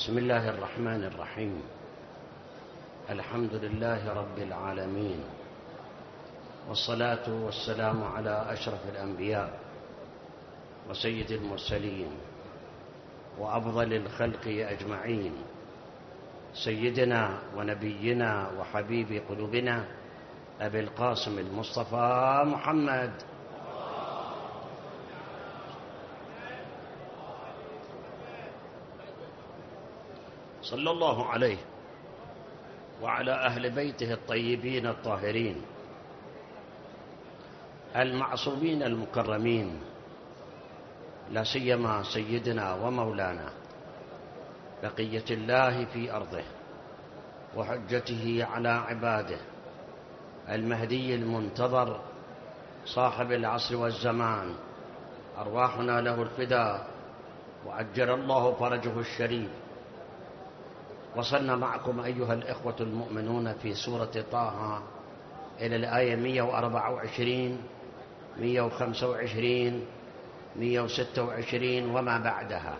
بسم الله الرحمن الرحيم. الحمد لله رب العالمين، والصلاة والسلام على أشرف الأنبياء وسيد المرسلين وأفضل الخلق أجمعين، سيدنا ونبينا وحبيب قلوبنا أبي القاسم المصطفى محمد صلى الله عليه وعلى أهل بيته الطيبين الطاهرين المعصومين المكرمين، لا سيما سيدنا ومولانا بقية الله في أرضه وحجته على عباده المهدي المنتظر صاحب العصر والزمان، أرواحنا له الفداء وعجل الله فرجه الشريف. وصلنا معكم أيها الإخوة المؤمنون في سورة طه إلى الآية 124 125 126 وما بعدها.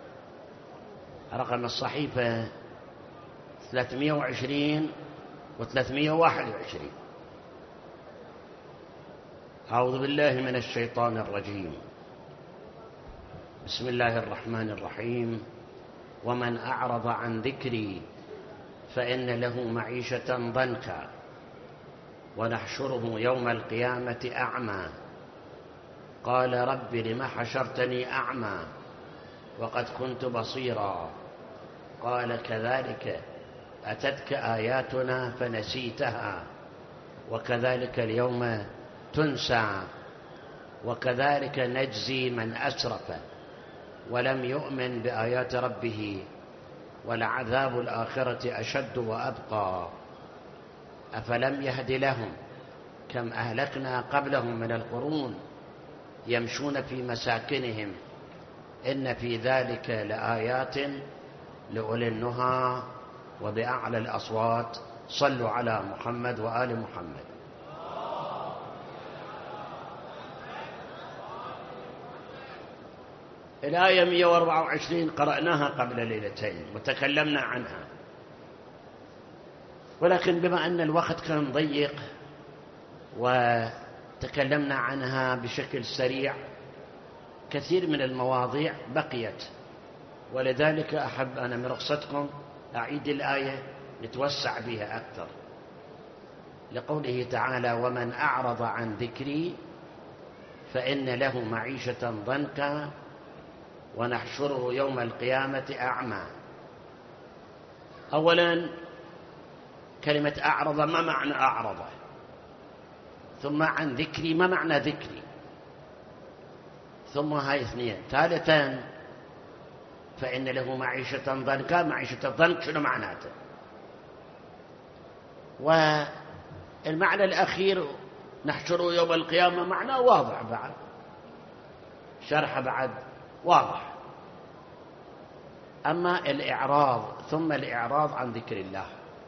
رقم الصحيفة 320 و321. أعوذ بالله من الشيطان الرجيم. بسم الله الرحمن الرحيم. ومن أعرض عن ذكري فإن له معيشة ضنكا ونحشره يوم القيامة أعمى قال رب لم حشرتني أعمى وقد كنت بصيرا قال كذلك أتتك آياتنا فنسيتها وكذلك اليوم تنسى وكذلك نجزي من أسرف ولم يؤمن بآيات ربه ولعذاب الآخرة أشد وأبقى أفلم يهد لهم كم أهلكنا قبلهم من القرون يمشون في مساكنهم إن في ذلك لآيات لأولي النهى. وبأعلى الأصوات صلوا على محمد وآل محمد. الآية 124 قرأناها قبل ليلتين وتكلمنا عنها، ولكن بما أن الوقت كان ضيق وتكلمنا عنها بشكل سريع كثير من المواضيع بقيت، ولذلك أحب أنا من رخصتكم أعيد الآية نتوسع بها أكثر، لقوله تعالى ومن أعرض عن ذكري فإن له معيشة ضنكا ونحشره يوم القيامة أعمى. أولا كلمة أعرض، ما معنى أعرض؟ ثم عن ذكري، ما معنى ذكري؟ ثم هاي اثنين. ثالثا فإن له معيشة ضنكا، معيشة الضنك شنو معناته؟ والمعنى الأخير نحشره يوم القيامة معناه واضح، بعد شرح بعد واضح. أما الإعراض، ثم الإعراض عن ذكر الله،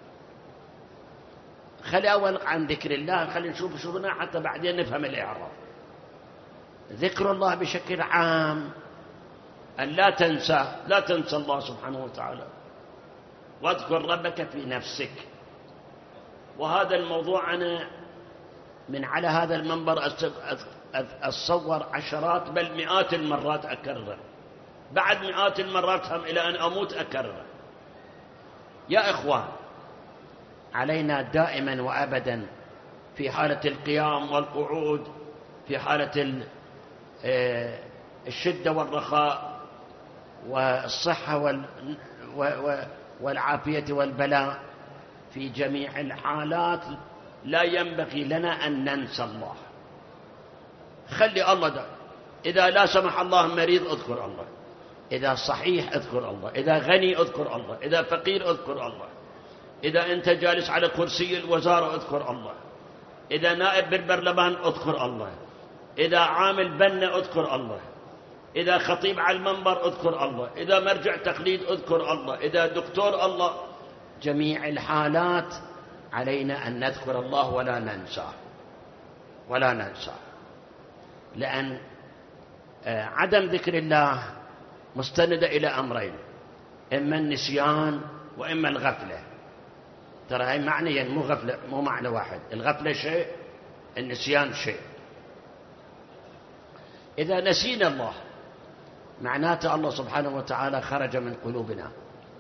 خلي أول عن ذكر الله، خلي نشوف شغلنا حتى بعدين نفهم الإعراض. ذكر الله بشكل عام أن لا تنسى الله سبحانه وتعالى، واذكر ربك في نفسك. وهذا الموضوع أنا من على هذا المنبر أتصور عشرات بل مئات المرات أكرره، بعد مئات المرات هم إلى أن أموت أكرره. يا إخوان، علينا دائما وأبدا في حالة القيام والقعود، في حالة الشدة والرخاء والصحة والعافية والبلاء، في جميع الحالات لا ينبغي لنا أن ننسى الله. خلي الله ده، إذا لا سمح الله مريض اذكر الله، إذا صحيح اذكر الله، إذا غني اذكر الله، إذا فقير اذكر الله، إذا أنت جالس على كرسي الوزارة اذكر الله، إذا نائب بالبرلمان اذكر الله، إذا عامل بنا اذكر الله، إذا خطيب على المنبر اذكر الله، إذا مرجع تقليد اذكر الله، إذا دكتور الله. جميع الحالات علينا أن نذكر الله ولا ننساه، لأن عدم ذكر الله مستندة إلى أمرين: إما النسيان وإما الغفلة. ترى هاي معنيين، مو غفلة، مو معنى واحد. الغفلة شيء، النسيان شيء. إذا نسينا الله معناته الله سبحانه وتعالى خرج من قلوبنا،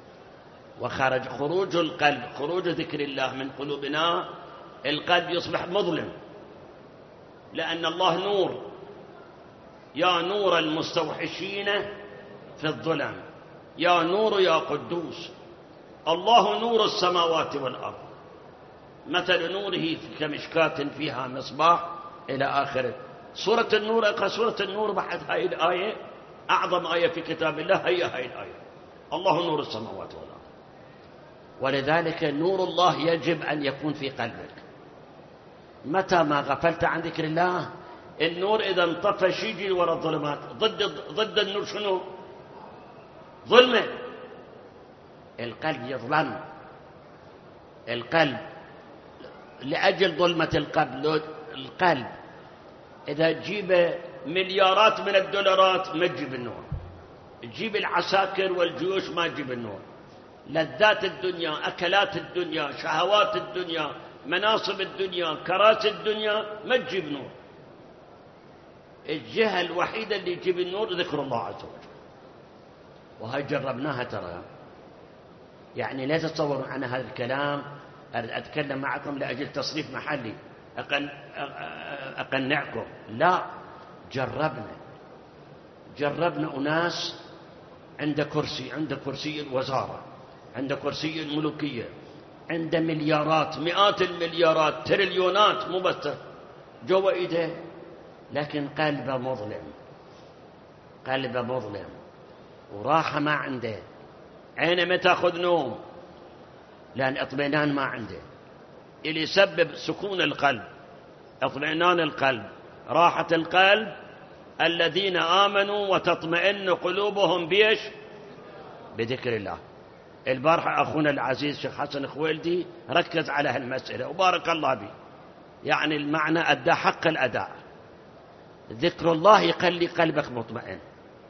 خروج القلب، خروج ذكر الله من قلوبنا، القلب يصبح مظلم، لأن الله نور، يا نور المستوحشين في الظلم، يا نور يا قدوس. الله نور السماوات والأرض، مثل نوره كمشكاة فيها مصباح إلى آخره. سورة النور، اقرأ سورة النور بعد هاي الآية، أعظم آية في كتاب الله هي هاي الآية، الله نور السماوات والأرض. ولذلك نور الله يجب أن يكون في قلبك. متى ما غفلت عن ذكر الله، النور إذا انطفى يجي وراء الظلمات. ضد النور شنو؟ ظلمة. القلب يظلم، القلب لأجل ظلمة القلب إذا تجيب مليارات من الدولارات ما تجيب النور، تجيب العساكر والجيوش ما تجيب النور. لذات الدنيا، أكلات الدنيا، شهوات الدنيا، مناصب الدنيا، كراسي الدنيا ما تجيب نور. الجهة الوحيدة اللي تجيب النور ذكر الله عز وجل، وهي جربناها ترى. يعني لا تتصوروا عن هذا الكلام أتكلم معكم لأجل تصريف محلي أقنعكم، لا، جربنا أناس عند كرسي الوزارة، عند كرسي الملوكية، عند مليارات، مئات المليارات، تريليونات، مو بس جوا إيده، لكن قلبه مظلم، وراحة ما عنده، عينه ما تأخذ نوم، لأن اطمئنان ما عنده. اللي يسبب سكون القلب، اطمئنان القلب، راحة القلب، الذين آمنوا وتطمئن قلوبهم بيش؟ بذكر الله. البارحة أخونا العزيز شيخ حسن خويلدي ركز على هالمسألة وبارك الله به، يعني المعنى أدى حق الأداء. ذكر الله يخلي قلبك مطمئن.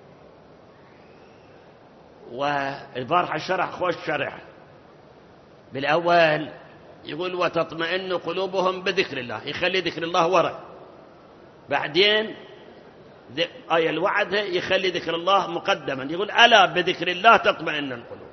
والبارحة شرح خوش شرح. بالأول يقول وتطمئن قلوبهم بذكر الله، يخلي ذكر الله وراء. بعدين آية الوعد يخلي ذكر الله مقدما، يقول ألا بذكر الله تطمئن القلوب.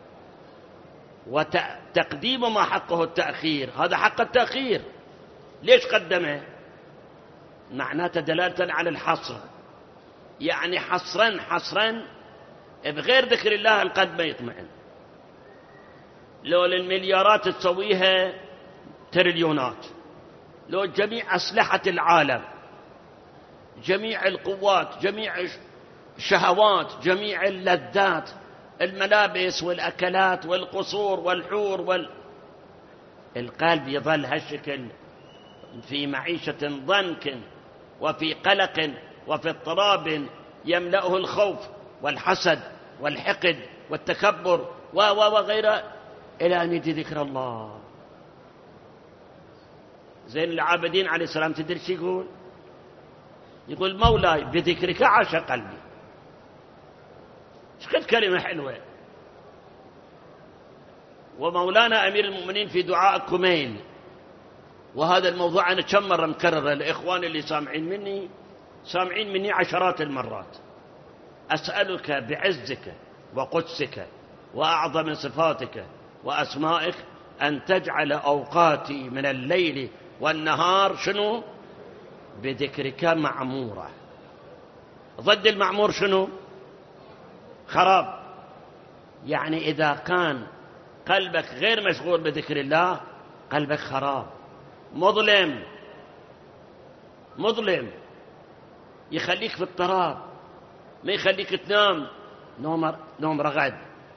وتقديم ما حقه التأخير، هذا حق التأخير. ليش قدمه؟ معناته دلالة على الحصر، يعني حصرا بغير ذكر الله القلب ما يطمئن. لو المليارات تسويها تريليونات، لو جميع أسلحة العالم، جميع القوات، جميع الشهوات، جميع اللذات، الملابس والأكلات والقصور والحور القلب يظل هالشكل، في معيشة ضنك وفي قلق وفي اضطراب يملأه الخوف والحسد والحقد والتكبر وغيره، إلى أن يجي ذكر الله. زين العابدين عليه السلام تدري شو يقول؟ يقول مولاي بذكرك عاش قلبي. شقد كلمة حلوة. ومولانا أمير المؤمنين في دعاء كميل، وهذا الموضوع أنا كم مرة مكرره، الإخوان اللي سامعين مني عشرات المرات. أسألك بعزك وقدسك وأعظم صفاتك وأسمائك أن تجعل أوقاتي من الليل والنهار شنو؟ بذكرك معمورة. ضد المعمور شنو؟ خراب. يعني إذا كان قلبك غير مشغول بذكر الله قلبك خراب، مظلم، يخليك في اضطراب، ما يخليك تنام نوم رغد.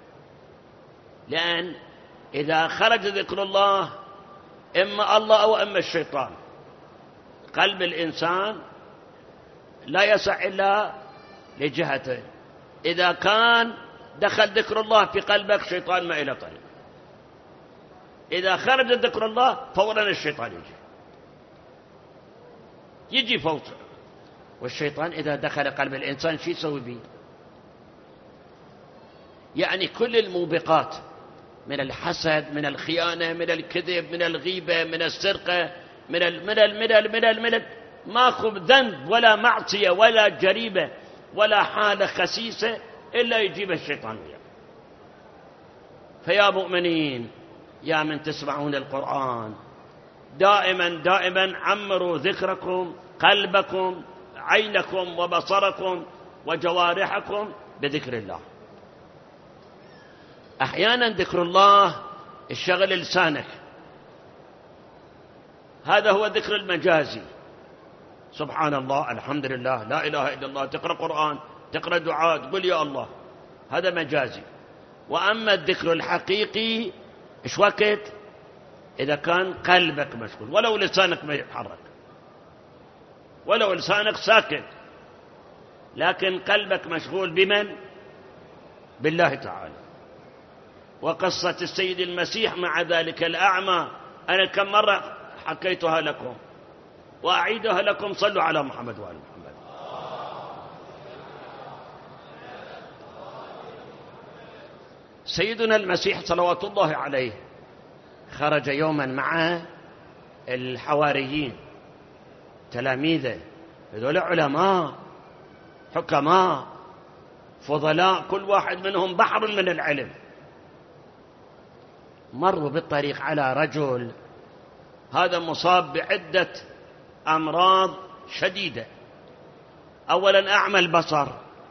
لأن إذا خرج ذكر الله إما الله أو إما الشيطان. قلب الإنسان لا يسع إلا لجهته. إذا كان دخل ذكر الله في قلبك شيطان ما إلى طريق. إذا خرج ذكر الله فورا الشيطان يجي فوق. والشيطان إذا دخل قلب الإنسان شو يسوي به؟ يعني كل الموبقات من الحسد، من الخيانة، من الكذب، من الغيبة، من السرقة، من ماكو ذنب ولا معصية ولا جريمة ولا حالة خسيسة إلا يجيب الشيطان وياه. فيا مؤمنين، يا من تسمعون القرآن، دائما عمروا ذكركم، قلبكم، عينكم وبصركم وجوارحكم بذكر الله. أحيانا ذكر الله الشغل لسانك، هذا هو الذكر المجازي، سبحان الله، الحمد لله، لا إله إلا الله، تقرأ قرآن، تقرأ دعاء، تقول يا الله، هذا مجازي. وأما الذكر الحقيقي إيش وقت؟ إذا كان قلبك مشغول، ولو لسانك ما يتحرك، ولو لسانك ساكت، لكن قلبك مشغول بمن؟ بالله تعالى. وقصة السيد المسيح مع ذلك الأعمى أنا كم مرة حكيتها لكم وأعيدها لكم، صلوا على محمد وآل محمد. سيدنا المسيح صلوات الله عليه خرج يوما مع الحواريين تلاميذه، هذول علماء حكماء فضلاء، كل واحد منهم بحر من العلم. مروا بالطريق على رجل هذا مصاب بعدة أمراض شديدة، أولا أعمى البصر،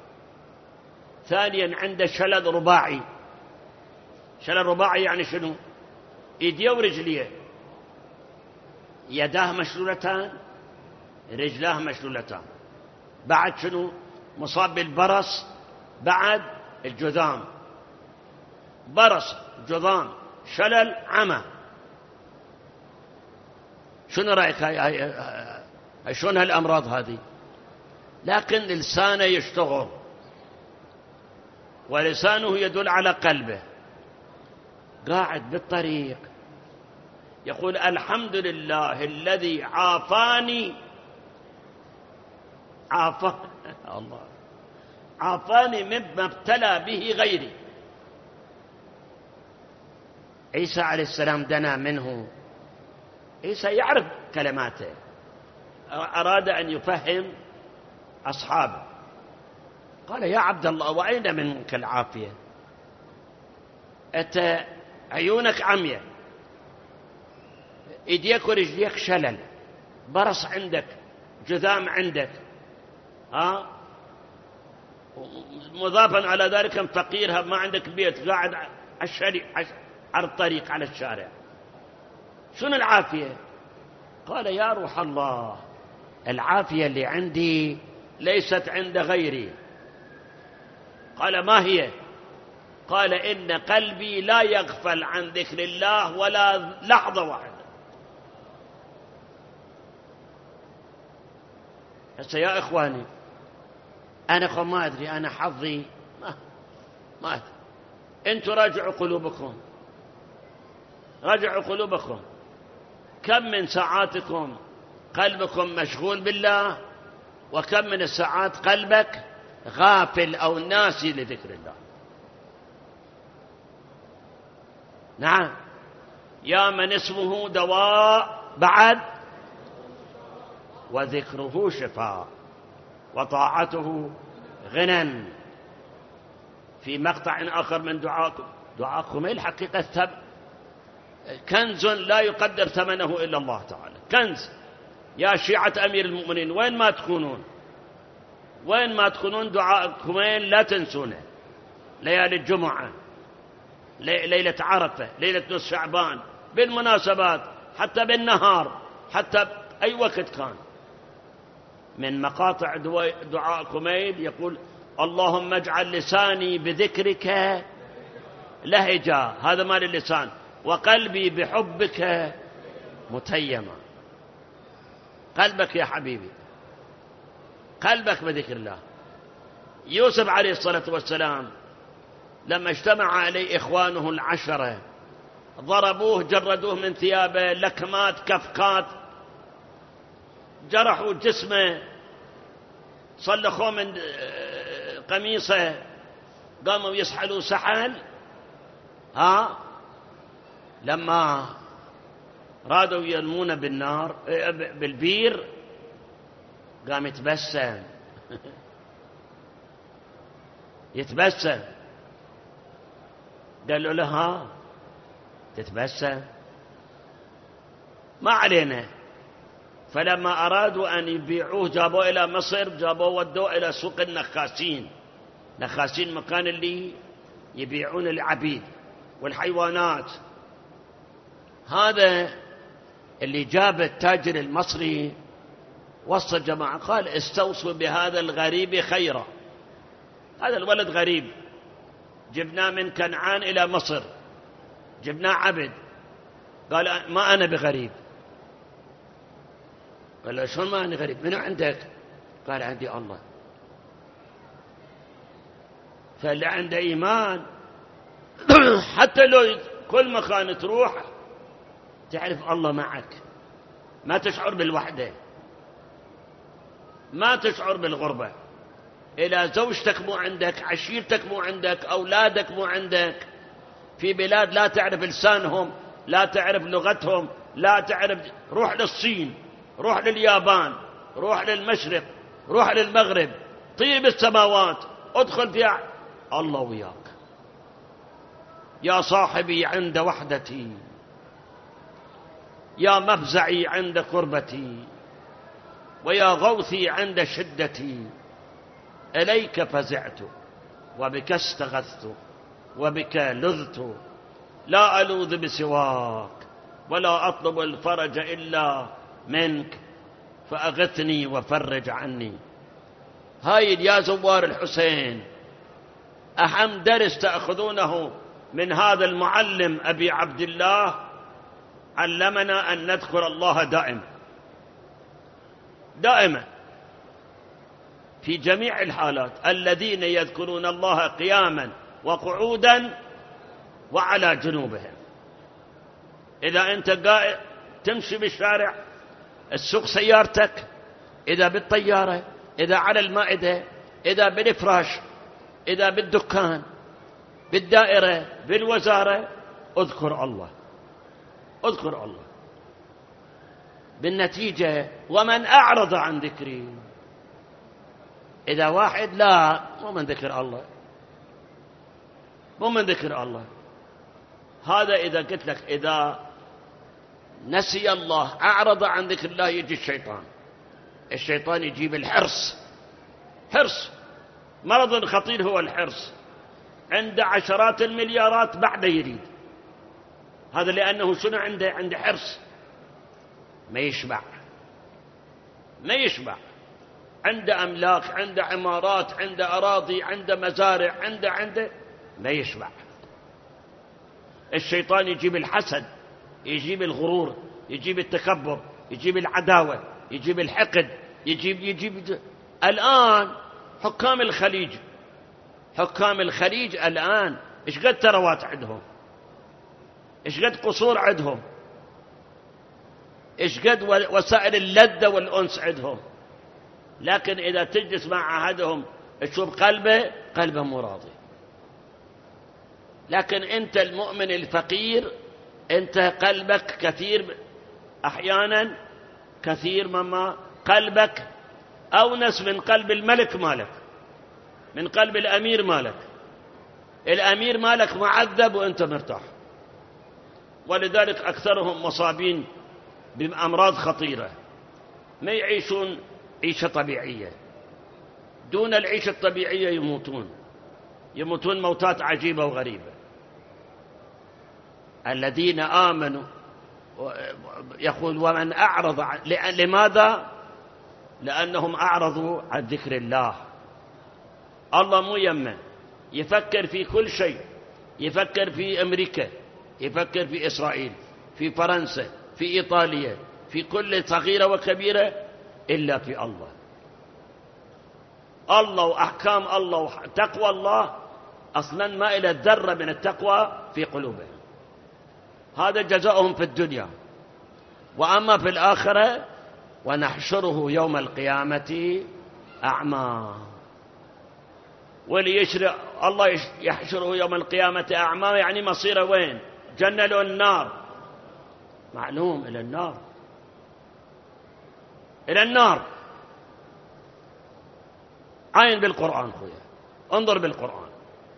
ثانيا عنده شلل رباعي. شلل رباعي يعني شنو؟ ايديه ورجليه، يداه مشلولتان، رجلاه مشلولتان. بعد شنو؟ مصاب بالبرص، بعد الجذام، برص، جذام، شلل، عمى. شنو رأيك شلون هالأمراض هذه؟ لكن لسانه يشتغل، ولسانه يدل على قلبه. قاعد بالطريق يقول الحمد لله الذي عافاني، الله عافاني مما ابتلى به غيري. عيسى عليه السلام دنا منه، عيسى يعرف كلماته، أراد أن يفهم أصحابه، قال يا عبد الله وأين منك العافية؟ أنت عيونك عمية، إيديك ورجليك شلل، برص عندك، جذام عندك، مضافا على ذلك فقير، ما عندك بيت، قاعد على الطريق على الشارع، شنو العافية؟ قال يا روح الله العافية اللي عندي ليست عند غيري. قال ما هي؟ قال إن قلبي لا يغفل عن ذكر الله ولا لحظة واحدة. هسه يا إخواني أنا ما أدري، أنا حظي ما أدري، أنتوا راجعوا قلوبكم، راجعوا قلوبكم، كم من ساعاتكم قلبكم مشغول بالله، وكم من الساعات قلبك غافل أو ناسي لذكر الله. نعم، يا من اسمه دواء بعد وذكره شفاء وطاعته غنى. في مقطع آخر من دعاءكم الحقيقة كنز لا يقدر ثمنه إلا الله تعالى، كنز. يا شيعة أمير المؤمنين وين ما تكونون، وين ما تكونون دعاءكم لا تنسونه. ليالي الجمعة، ليلة عرفة، ليلة نصف شعبان، بالمناسبات، حتى بالنهار، حتى أي وقت كان. من مقاطع دعاء كميل يقول اللهم اجعل لساني بذكرك لهجا، هذا مال اللسان، وقلبي بحبك متيما. قلبك يا حبيبي، قلبك بذكر الله. يوسف عليه الصلاة والسلام لما اجتمع عليه إخوانه العشرة ضربوه، جردوه من ثيابه، لكمات، كفكات، جرحوا جسمه، صلخوا من قميصه، قاموا يسحلوا سحل، لما رادوا يرمونه بالنار بالبير قام يتبسم يتبسم. قالوا له تتبسم ما علينا. فلما أرادوا أن يبيعوه جابوه إلى مصر، جابوه ودوه إلى سوق النخاسين. نخاسين مكان اللي يبيعون العبيد والحيوانات. هذا اللي جاب التاجر المصري وسط الجماعة قال استوصوا بهذا الغريب خيرا. هذا الولد غريب، جبناه من كنعان إلى مصر، جبناه عبد. قال ما أنا بغريب. قال له شلون ما أنا غريب؟ من عندك؟ قال عندي الله. فاللي عنده إيمان حتى لو كل مكان تروح تعرف الله معك، ما تشعر بالوحدة، ما تشعر بالغربة. إذا زوجتك مو عندك، عشيرتك مو عندك، أولادك مو عندك، في بلاد لا تعرف لسانهم، لا تعرف لغتهم، لا تعرف، روح للصين، روح لليابان، روح للمشرق، روح للمغرب، طيب السماوات، ادخل فيها الله وياك. يا صاحبي عند وحدتي، يا مفزعي عند قربتي، ويا غوثي عند شدتي، إليك فزعت وبك استغثت وبك لذت، لا ألوذ بسواك ولا أطلب الفرج إلا منك، فأغثني وفرج عني. هاي يا زوار الحسين أهم درس تأخذونه من هذا المعلم أبي عبد الله، علمنا أن نذكر الله دائما في جميع الحالات. الذين يذكرون الله قياما وقعودا وعلى جنوبهم. إذا أنت قائد تمشي بالشارع، السوق سيارتك، إذا بالطيارة، إذا على المائدة، إذا بالفراش، إذا بالدكان، بالدائرة، بالوزارة، اذكر الله، اذكر الله. بالنتيجة ومن أعرض عن ذكري، إذا واحد لا مو من ذكر الله، مو من ذكر الله، هذا إذا قلت لك إذا نسي الله أعرض عن ذكر الله يجي الشيطان يجيب الحرص. حرص مرض خطير هو الحرص، عنده عشرات المليارات بعد يريد. هذا لأنه شنو عنده حرص، ما يشبع، عنده أملاك، عنده عمارات، عنده أراضي، عنده مزارع، عنده ما يشبع. الشيطان يجيب الحسد، يجيب الغرور، يجيب التكبر، يجيب العداوة، يجيب الحقد، يجيب الآن حكام الخليج الآن إيش قد ثروات عندهم، إيش قد قصور عندهم، إيش قد وسائل اللذة والأنس عندهم، لكن إذا تجلس مع أحدهم تشوف قلبه مو راضي. لكن أنت المؤمن الفقير أنت قلبك كثير أحيانا كثير مما قلبك أونس من قلب الملك مالك، من قلب الأمير مالك. الأمير مالك معذب وأنت مرتاح، ولذلك أكثرهم مصابين بأمراض خطيرة، ما يعيشون عيشة طبيعية. دون العيشة الطبيعية يموتون موتات عجيبة وغريبة. الذين آمنوا يقول ومن أعرض لماذا؟ لأنهم أعرضوا عن ذكر الله. الله مو يمه، يفكر في كل شيء، يفكر في أمريكا، يفكر في إسرائيل، في فرنسا، في إيطاليا، في كل صغيرة وكبيرة، إلا في الله. الله وأحكام الله وتقوى الله أصلا ما إلى ذرة من التقوى في قلوبهم. هذا جزاؤهم في الدنيا. وأما في الآخرة ونحشره يوم القيامة أعمى. واللي الله يحشره يوم القيامة أعمى، يعني مصيره وين؟ جنة لو النار؟ معلوم إلى النار، إلى النار. عين بالقرآن خويا، انظر بالقرآن.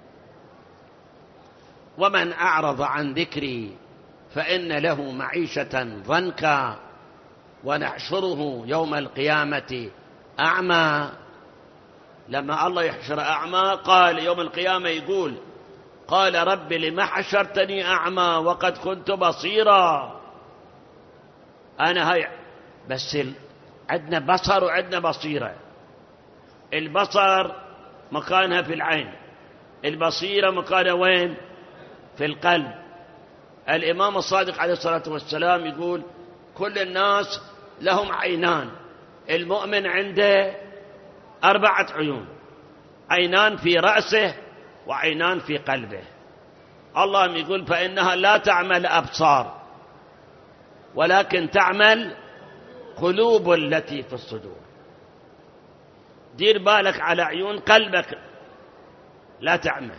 ومن أعرض عن ذكري فإن له معيشة ضنكا ونحشره يوم القيامة أعمى. لما الله يحشر أعمى قال يوم القيامة، يقول قال رب لم حشرتني أعمى وقد كنت بصيرا. أنا هاي بس عندنا بصر وعندنا بصيرة. البصر مكانها في العين، البصيرة مكانها وين؟ في القلب. الإمام الصادق عليه الصلاة والسلام يقول كل الناس لهم عينان، المؤمن عنده 4 عيون، عينان في رأسه وعينان في قلبه. الله يقول فإنها لا تعمل أبصار ولكن تعمل قلوب التي في الصدور. دير بالك على عيون قلبك لا تعمل.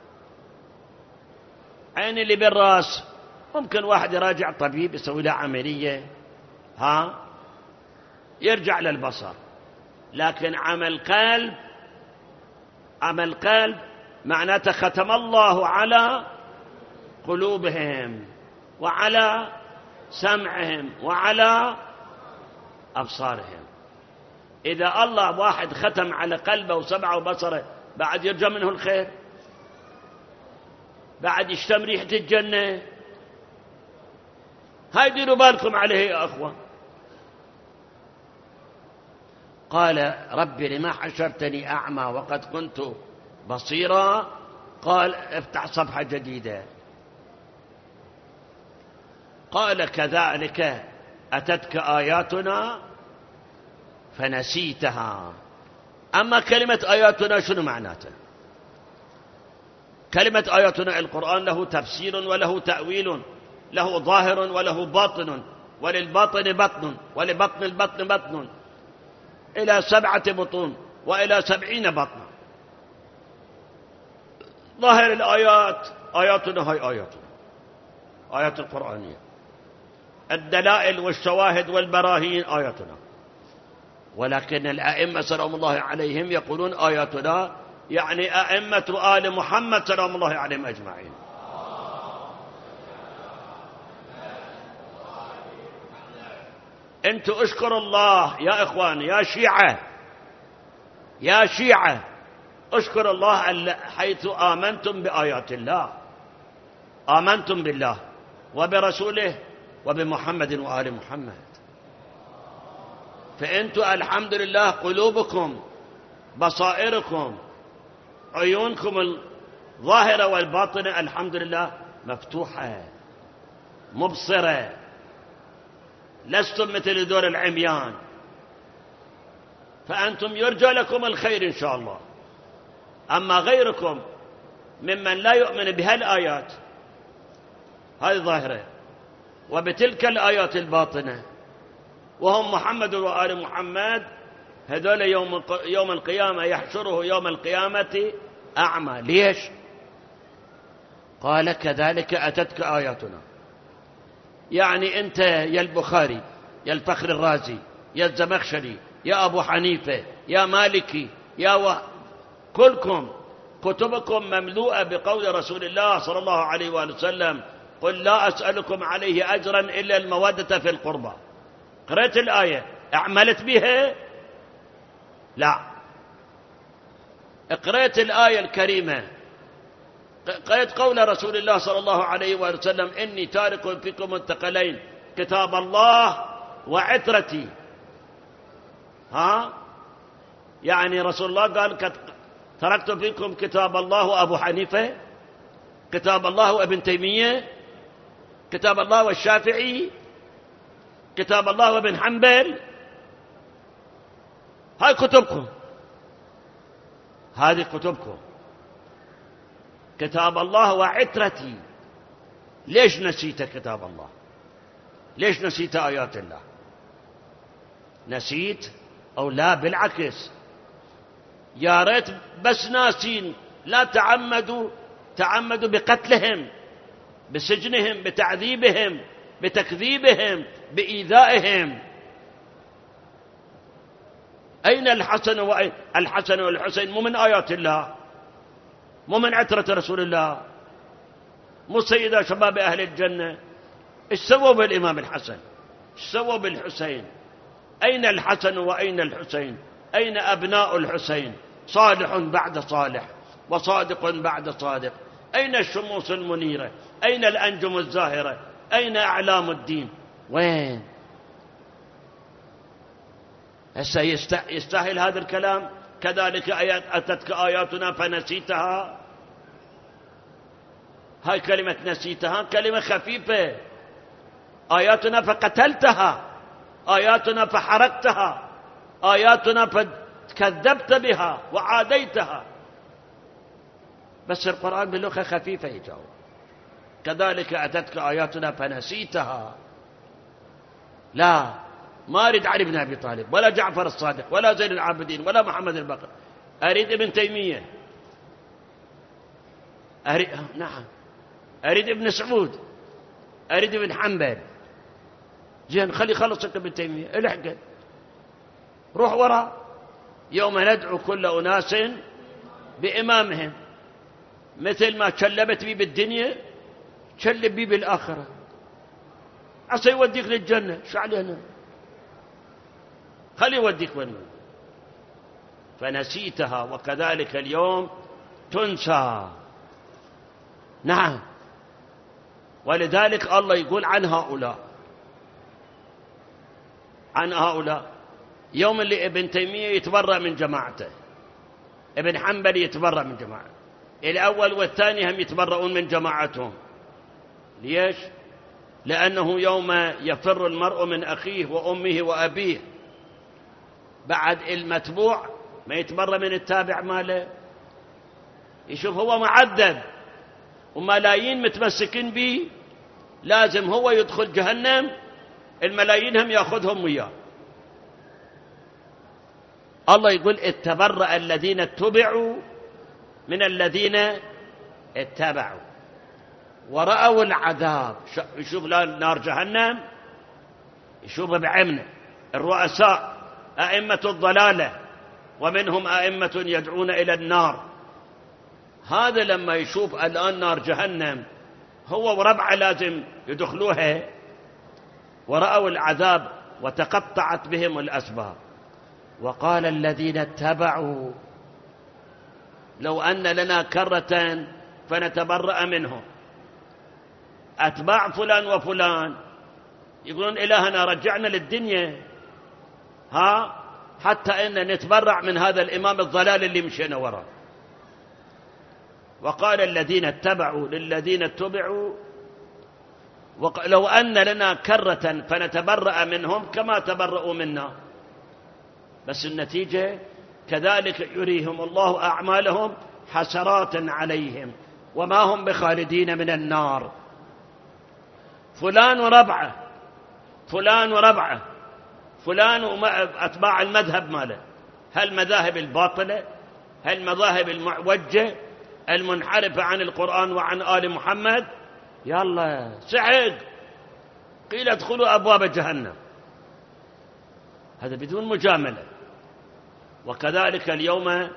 عين اللي بالراس ممكن واحد يراجع طبيب يسوي له عملية يرجع للبصر، لكن عمل قلب معناته ختم الله على قلوبهم وعلى سمعهم وعلى أبصارهم. إذا الله واحد ختم على قلبه وسمعه وبصره، بعد يرجى منه الخير؟ بعد يشتم ريحة الجنة؟ هاي ديروا بالكم عليه يا أخوة. قال رب لما حشرتني أعمى وقد كنت بصيرا. قال افتح صفحة جديدة. قال كذلك أتتك آياتنا فنسيتها. أما كلمة آياتنا شنو معناتها؟ كلمة آياتنا القرآن له تفسير وله تأويل، له ظاهر وله باطن، وللباطن بطن، ولبطن البطن بطن، إلى 7 بطون وإلى 70 بطنا. ظاهر الآيات آياتنا، هاي آياتنا آيات القرآنية، الدلائل والشواهد والبراهين آياتنا. ولكن الأئمة سلام الله عليهم يقولون آياتنا يعني أئمة آل محمد سلام الله عليهم أجمعين. أنتوا اشكروا الله يا إخوان، يا شيعة اشكروا الله حيث آمنتم بآيات الله، آمنتم بالله وبرسوله وبمحمد وآل محمد. فأنتوا الحمد لله قلوبكم، بصائركم، عيونكم الظاهرة والباطنة الحمد لله مفتوحة مبصرة، لستم مثل دور العميان. فأنتم يرجى لكم الخير إن شاء الله. أما غيركم ممن لا يؤمن بهالآيات هذه ظاهرة وبتلك الآيات الباطنة، وهم محمد وآل محمد، هذول يوم القيامة يحشره يوم القيامة أعمى. ليش؟ قال كذلك أتتك آياتنا. يعني أنت يا البخاري يا الفخر الرازي يا الزمخشري يا أبو حنيفة يا مالكي كلكم كتبكم مملوءة بقول رسول الله صلى الله عليه وآله وسلم قل لا أسألكم عليه أجرا إلا المودة في القربى. قرأت الآية، أعملت بها؟ لا. قرأت الآية الكريمة، قرأت قول رسول الله صلى الله عليه وآله وسلم إني تارك فيكم الثقلين كتاب الله وعترتي. يعني رسول الله قال تركت فيكم كتاب الله وأبو حنيفة، كتاب الله وابن تيمية، كتاب الله والشافعي، كتاب الله وابن حنبل. هاي كتبكم، هذه كتبكم، كتاب الله وعترتي. ليش نسيت كتاب الله؟ ليش نسيت آيات الله؟ نسيت أو لا؟ بالعكس، يا ريت بس ناسين، لا تعمدوا بقتلهم، بسجنهم، بتعذيبهم، بتكذيبهم، بإيذائهم. أين الحسن الحسن والحسين؟ مو من آيات الله، مو من عترة رسول الله، مو سيدة شباب أهل الجنة. ايش سووا بالإمام الحسن؟ ايش سووا بالحسين؟ أين الحسن وأين الحسين؟ أين أبناء الحسين؟ صالح بعد صالح وصادق بعد صادق. أين الشموس المنيرة؟ أين الأنجم الزاهرة؟ أين أعلام الدين؟ وين؟ هسه يستاهل هذا الكلام؟ كذلك أتتك آياتنا فنسيتها. هاي كلمة نسيتها كلمة خفيفة. آياتنا فقتلتها، آياتنا فحرقتها، آياتنا فكذبت بها وعاديتها. بس القرآن بلغة خفيفة يجاوب. كذلك أتتك آياتنا فنسيتها. لا، ما أريد علي بن أبي طالب ولا جعفر الصادق ولا زين العابدين ولا محمد الباقر، أريد ابن تيمية، نعم، أريد ابن سعود، أريد ابن حنبل. زين، خلي خلصك ابن تيمية، الحق روح وراء. يوم ندعو كل أناس بإمامهم، مثل ما شلبت بي بالدنيا شلب بي بالآخرة، عسى يوديك للجنة. شو علينا؟ خلي يوديك وين. فنسيتها وكذلك اليوم تنسى. نعم، ولذلك الله يقول عن هؤلاء يوم اللي ابن تيمية يتبرأ من جماعته، ابن حنبل يتبرأ من جماعته، الأول والثاني هم يتبرؤون من جماعتهم. ليش؟ لأنه يوم يفر المرء من أخيه وأمه وأبيه، بعد المتبوع ما يتبرأ من التابع ماله. يشوف هو معذب وملايين متمسكين به، لازم هو يدخل جهنم، الملايين هم يأخذهم وياه. الله يقول اتبرأ الذين اتبعوا من الذين اتبعوا ورأوا العذاب. يشوف نار جهنم، يشوف بعينه الرؤساء أئمة الضلالة، ومنهم أئمة يدعون إلى النار. هذا لما يشوف الآن نار جهنم، هو وربعه لازم يدخلوها، ورأوا العذاب وتقطعت بهم الأسباب. وقال الذين اتبعوا لو أن لنا كرة فنتبرأ منهم. أتباع فلان وفلان يقولون إلهنا رجعنا للدنيا، حتى إن نتبرع من هذا الإمام الضلال اللي مشينا وراه. وقال الذين اتبعوا للذين اتبعوا لو أن لنا كرة فنتبرأ منهم كما تبرأوا منا. بس النتيجة كذلك يريهم الله أعمالهم حسرات عليهم وما هم بخالدين من النار. فلان وربعه، فلان وربعه، فلان وأتباع المذهب ماله، هالمذاهب الباطلة، هالمذاهب المعوجة المنحرفة عن القرآن وعن آل محمد، يلا سعد، قيل ادخلوا أبواب جهنم. هذا بدون مجاملة. وكذلك اليوم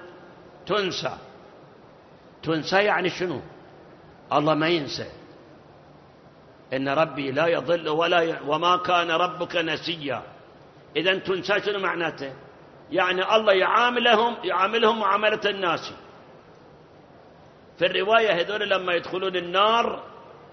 تنسى يعني شنو؟ الله ما ينسى، إن ربي لا يضل وما كان ربك نسيا. إذن تنسى شنو معناته؟ يعني الله يعاملهم معاملة الناس. في الرواية هذول لما يدخلون النار،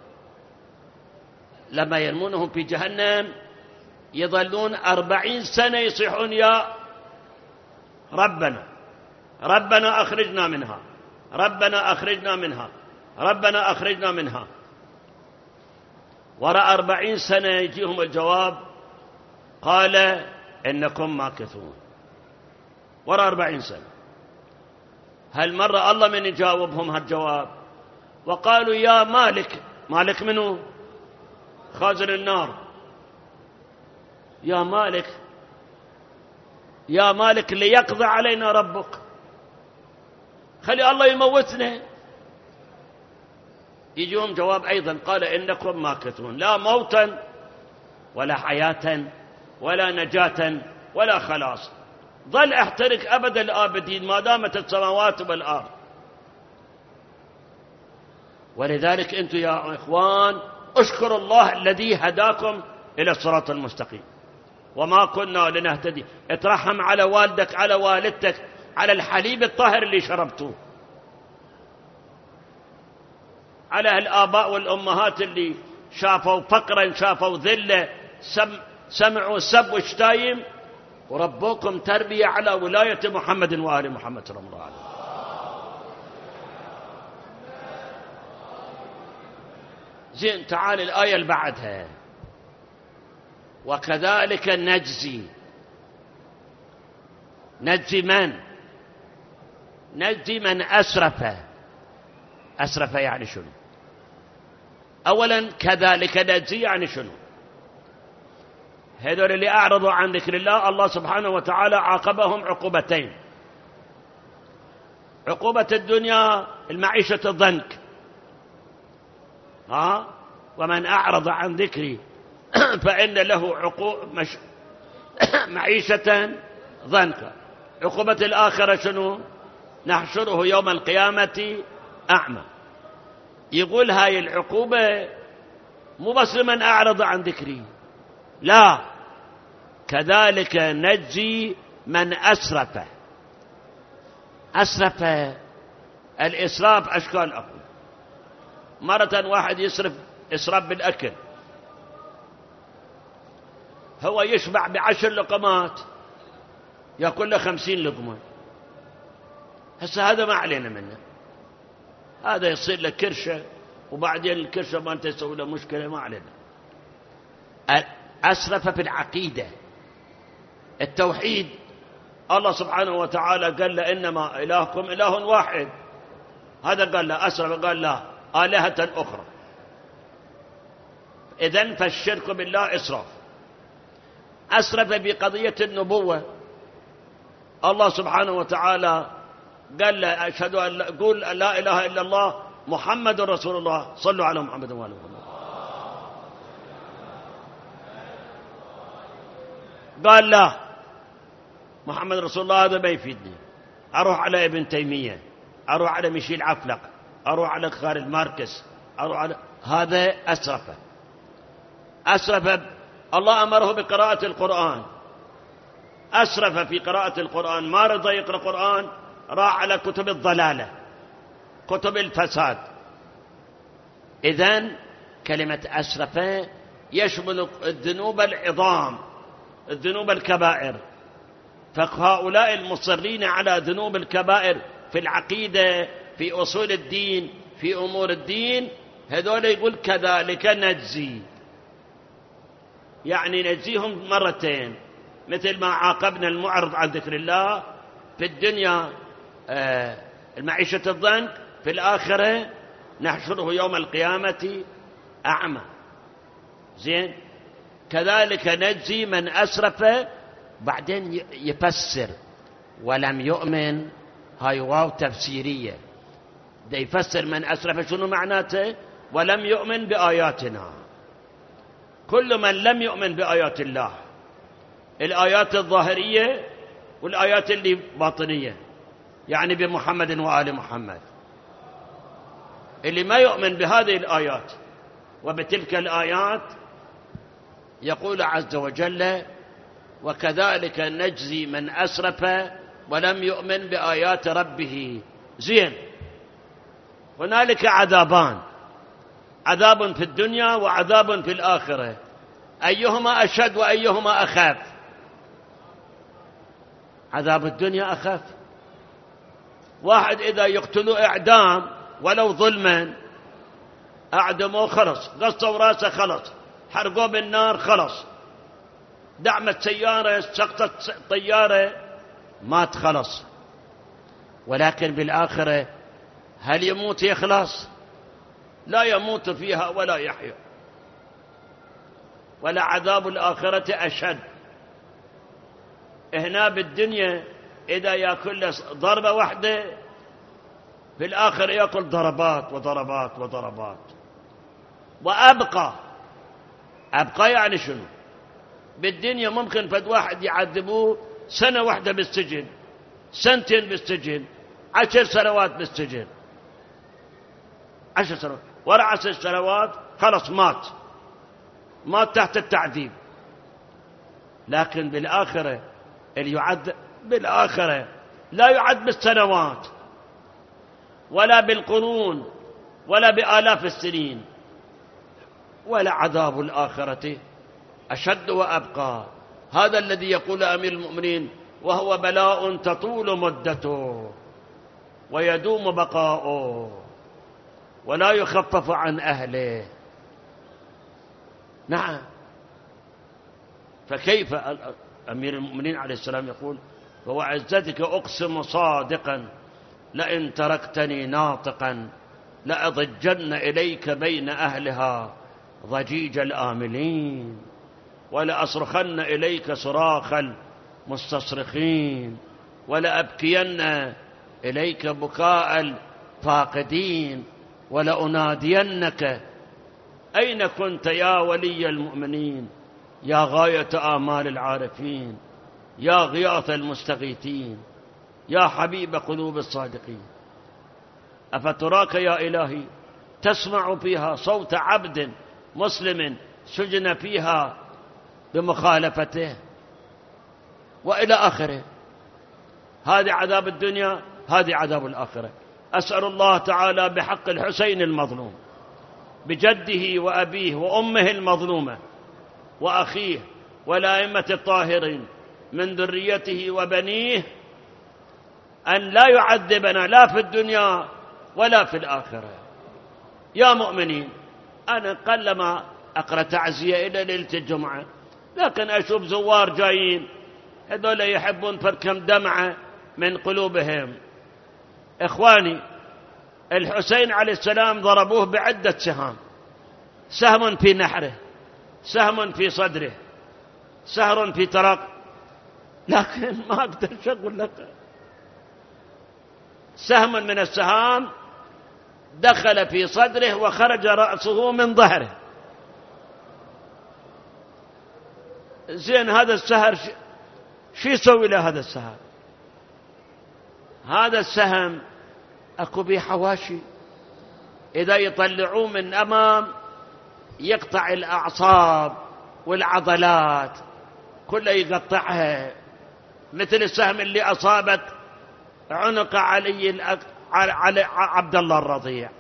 لما يرمونهم في جهنم، يظلون 40 سنة يصيحون يا ربنا، ربنا أخرجنا منها، ربنا أخرجنا منها، ربنا أخرجنا منها. وراء 40 سنة يجيهم الجواب، قال إنكم ماكثون. وراء 40 سنة هل مرة الله من يجاوبهم هالجواب؟ وقالوا يا مالك. مالك منو؟ خازن النار. يا مالك، يا مالك ليقضي علينا ربك. خلي الله يموتنا. يجيهم جواب أيضا قال إنكم ماكثون، لا موتا ولا حياة ولا نجاة ولا خلاص، ظل احترق أبد الآبدين ما دامت السماوات والأرض. ولذلك أنتم يا إخوان اشكروا الله الذي هداكم إلى الصراط المستقيم، وما كنا لنهتدي. اترحم على والدك، على والدتك، على الحليب الطاهر اللي شربتوه، على الآباء والأمهات اللي شافوا فقرا، شافوا ذلة، سمعوا سب وشتايم، وربوكم تربية على ولاية محمد وآل محمد صلى الله عليه وسلم. زين، تعال الآية اللي بعدها، وكذلك نجزي. نجزي من؟ نجزي من أسرف. أسرف يعني شنو؟ أولا كذلك نجزي يعني شنو؟ هذول اللي أعرضوا عن ذكر الله، الله سبحانه وتعالى عاقبهم عقوبتين. عقوبة الدنيا المعيشة الضنك، ومن أعرض عن ذكري فإن له معيشة ضنكا. عقوبة الآخرة شنو؟ نحشره يوم القيامة أعمى. يقول هاي العقوبة مو بس لمن أعرض عن ذكري، لا، كذلك نجزي من أسرف. أسرف، الإسراف أشكال أقول. مرة واحد إسراف بالأكل، هو يشبع ب10 لقمات يأكل له 50 لقمة. هسه هذا ما علينا منه، هذا يصير له كرشة، وبعدين الكرشة ما أنت يسوي له مشكلة، ما علينا. أسرف في العقيدة، التوحيد. الله سبحانه وتعالى قال له إنما إلهكم إله واحد، هذا قال له أسرف، قال لا آلهة أخرى. إذن فالشرك بالله إسراف. أسرف بقضية النبوة، الله سبحانه وتعالى قال له أشهد أن قول لا إله إلا الله محمد رسول الله، صلوا على محمد وآل محمد. قال لا، محمد رسول الله هذا ما يفيدني، أروح على ابن تيمية، أروح على ميشيل عفلق، أروح على خالد ماركس، أروح على هذا. أسرف. أسرف. الله أمره بقراءة القرآن، أسرف في قراءة القرآن، ما رضى يقرأ قرآن، راح على كتب الضلالة، كتب الفساد. إذن كلمة أسرف يشمل الذنوب العظام، الذنوب الكبائر. فهؤلاء المصرين على ذنوب الكبائر في العقيدة، في أصول الدين، في أمور الدين، هذول يقول كذلك نجزي، يعني نجزيهم مرتين، مثل ما عاقبنا المعرض عن ذكر الله في الدنيا المعيشة الضنك، في الآخرة نحشره يوم القيامة أعمى. زين، كذلك نجزي من أسرف. بعدين يفسر ولم يؤمن، هاي واو تفسيرية، ده يفسر من أسرف شنو معناته؟ ولم يؤمن بآياتنا. كل من لم يؤمن بآيات الله، الآيات الظاهرية والآيات اللي باطنية، يعني بمحمد وآل محمد، اللي ما يؤمن بهذه الآيات وبتلك الآيات، يقول عز وجل وكذلك نجزي من أسرف ولم يؤمن بآيات ربه. زين، هنالك عذابان، عذاب في الدنيا وعذاب في الآخرة، أيهما أشد وأيهما أخف؟ عذاب الدنيا أخف. واحد إذا يقتلوا إعدام ولو ظلما، أعدموه خلص، قصوا راسه خلص، حرقوه بالنار خلص، دعمت سيارة، سقطت طيارة، مات خلص. ولكن بالآخرة هل يموت يخلص؟ لا يموت فيها ولا يحيا. ولا عذاب الآخرة أشد. هنا بالدنيا إذا يأكل ضربة واحدة في الآخر يأكل ضربات وضربات وضربات. وأبقى يعني شنو؟ بالدنيا ممكن فد واحد يعذبوه سنة واحدة بالسجن، سنتين بالسجن، 10 سنوات بالسجن، 10 سنوات، ورا 10 سنوات خلص مات تحت التعذيب. لكن بالآخرة اللي يعذب بالآخرة لا يعد بالسنوات ولا بالقرون ولا بآلاف السنين، ولا عذاب الآخرة أشد وأبقى. هذا الذي يقول أمير المؤمنين: وهو بلاء تطول مدته ويدوم بقاؤه ولا يخفف عن أهله. نعم. فكيف أمير المؤمنين عليه السلام يقول: فوعزتك أقسم صادقا لئن تركتني ناطقا لأضجن إليك بين أهلها ضجيج الآملين ولأصرخن إليك صراخ المستصرخين ولأبكين إليك بكاء الفاقدين ولأنادينك أين كنت يا ولي المؤمنين، يا غاية آمال العارفين، يا غياث المستغيثين، يا حبيب قلوب الصادقين. أفتراك يا إلهي تسمع فيها صوت عبد مسلم سجن فيها بمخالفته، وإلى آخره. هذه عذاب الدنيا، هذه عذاب الآخرة. أسأل الله تعالى بحق الحسين المظلوم، بجده وأبيه وأمه المظلومة وأخيه والأئمة الطاهرين من ذريته وبنيه، أن لا يعذبنا لا في الدنيا ولا في الآخرة. يا مؤمنين، أنا قلما أقرأ تعزية إلى ليلة الجمعة، لكن أشوف زوار جايين هذول يحبون فركم دمعة من قلوبهم. إخواني، الحسين عليه السلام ضربوه بعدة سهام، سهم في نحره، سهم في صدره، سهر في ترق، لكن ما أقدر أقول لك. سهم من السهام دخل في صدره وخرج رأسه من ظهره. زين، هذا السهر شو يسوي له هذا السهر؟ هذا السهم أكو به حواشي، إذا يطلعوه من أمام يقطع الأعصاب والعضلات كلها، يقطعها، مثل السهم اللي أصابت عنق علي عبد الله الرضيع.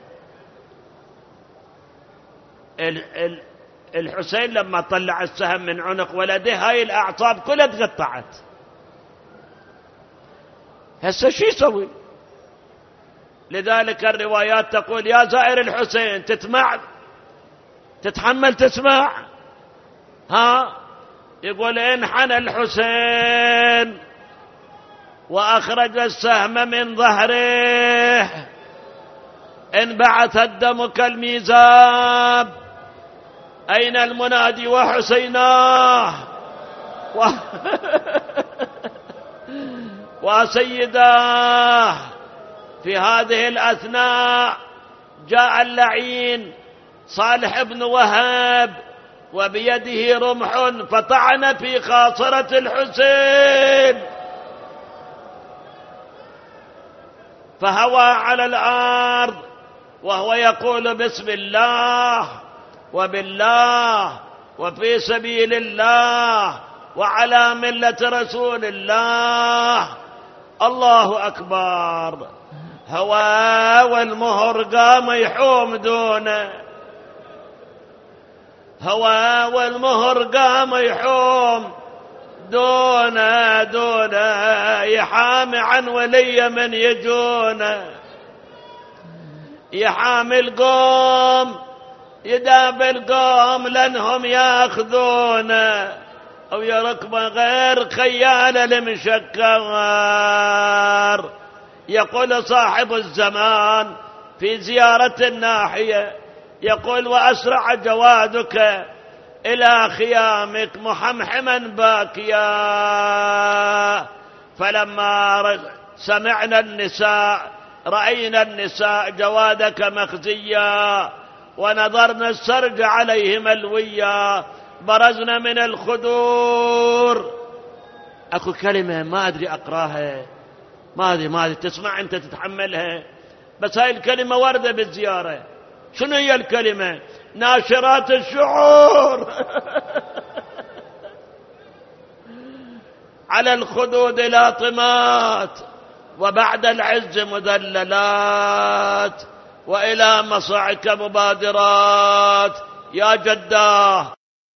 الحسين لما طلع السهم من عنق ولده هاي الأعصاب كلها تقطعت. هسه شو يسوي؟ لذلك الروايات تقول: يا زائر الحسين تتحمل تسمع؟ يقول: انحنى الحسين وأخرج السهم من ظهره، انبعث الدم كالميزاب، أين المنادي وحسيناه وسيداه. في هذه الأثناء جاء اللعين صالح بن وهب وبيده رمح فطعن في خاصرة الحسين، فهوى على الأرض وهو يقول: بسم الله وبالله وفي سبيل الله وعلى ملة رسول الله، الله أكبر. هوى والمهر قام يحوم دونه، هوى والمهر قام يحوم دونه يحامي عن ولي من يجونه، يحامي القوم يدابل القوم لأنهم ياخذونه، أو يركب غير خيال المشكر. يقول صاحب الزمان في زيارة الناحية، يقول: وأسرع جوادك إلى خيامك محمحما باكيا، فلما سمعنا النساء رأينا النساء جوادك مخزيا ونظرنا السرج عليه ملويا برزنا من الخدور. اكو كلمة ما ادري اقراها، ما ادري تسمع انت تتحملها، بس هاي الكلمة وردة بالزيارة. شنو هي الكلمة؟ ناشرات الشعور على الخدود لاطمات وبعد العز مذللات وإلى مصاعك مبادرات. يا جداه